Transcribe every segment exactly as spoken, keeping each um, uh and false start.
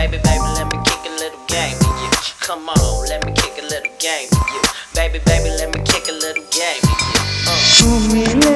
Baby, baby, let me kick a little game with you. Come on, let me kick a little game with you. Baby, baby, let me kick a little game with you. Uh. तू मिले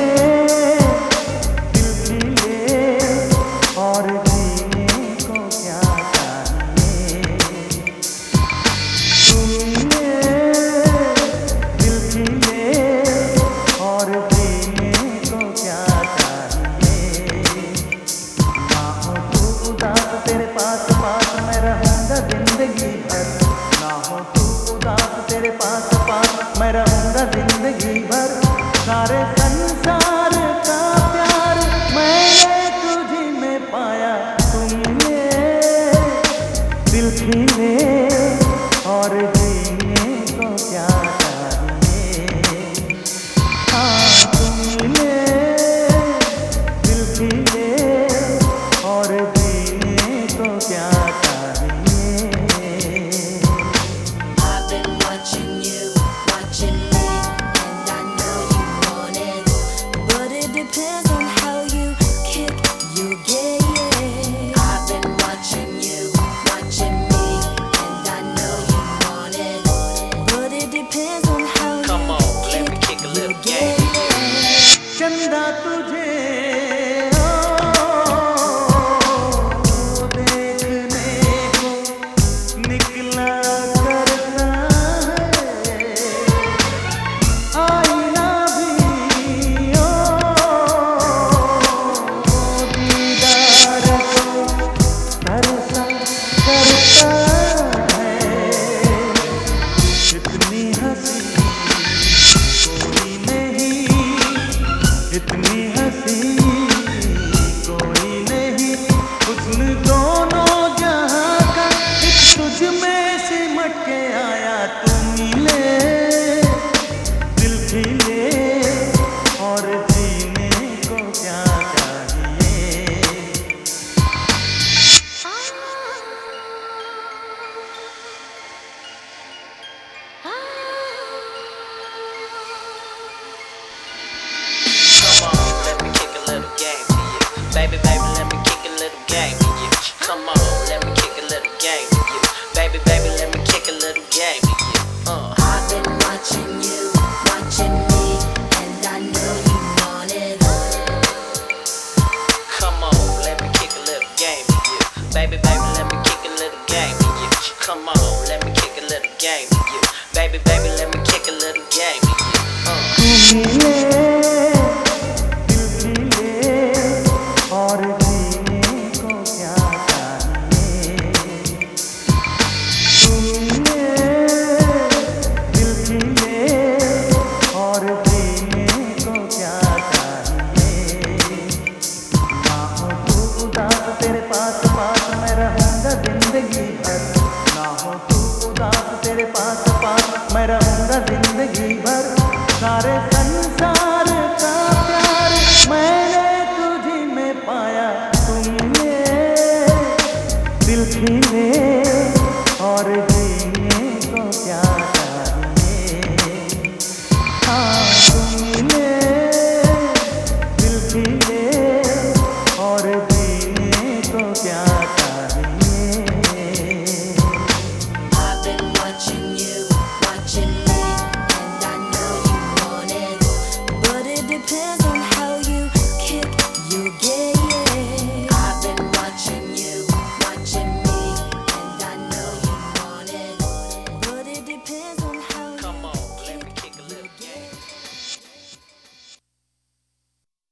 दिल खिले और जीने को क्या चाहिए। तू मिले दिल खिले और जीने को क्या चाहिए। ना हो तू उदास तेरे पास पास मैं रहूँगा जिंदगी भर। ना हो तू उदास तेरे पास पास मैं रहूँगा जिंदगी भर। सारे संसार का प्यार मैंने तुझी में पाया। तुमने दिल खिले और जीने को क्या चाहिए। हाँ तुमने दिल खिले और जीने को क्या चाहिए। I've been watching you, watching me, and I know you want it, but it depends on how you kick your game. I've been watching you, watching me, and I know you want it, but it depends on how Come you on, let me kick kick a your little game. game. चंदा तुझे ओ देखने को निकला करता है। आईना भी ओ दीदार को तरसा करता है। इतनी हंसी कोई नहीं, इतनी हंसी कोई नहीं। हुस्न दोनों जहां का एक तुझ में सिमट के आया। तू मिले दिल खिले और जीने को क्या चाहिए। Come on, let me kick a little game with you. Baby, baby, let me kick a little game with you. Come on, let me kick a little game with you. Baby, baby, let me kick a little game with you. Uh. I've been watching you, watching me, and I know you want it. Come on, let me kick a little game with you. Baby, baby, let me kick a little game with you. Come on, let me kick a little game with you. Baby, baby, let me kick a little game with you. Uh. तू मिले दिल खिले और जीने को क्या चाहिए। तू मिले दिल खिले और जीने को क्या चाहिए। ना हो तू उदास तेरे पास पास मैं रहूँगा जिंदगी भर। ना हो तू उदास तेरे पास पास मैं रहूँगा जिंदगी भर। सारे संसार का प्यार मैंने तुझी में पाया। तुमने दिल खिले और जीने को क्या चाहिए। हाँ तुमने दिल खिले और जीने को क्या चाहिए।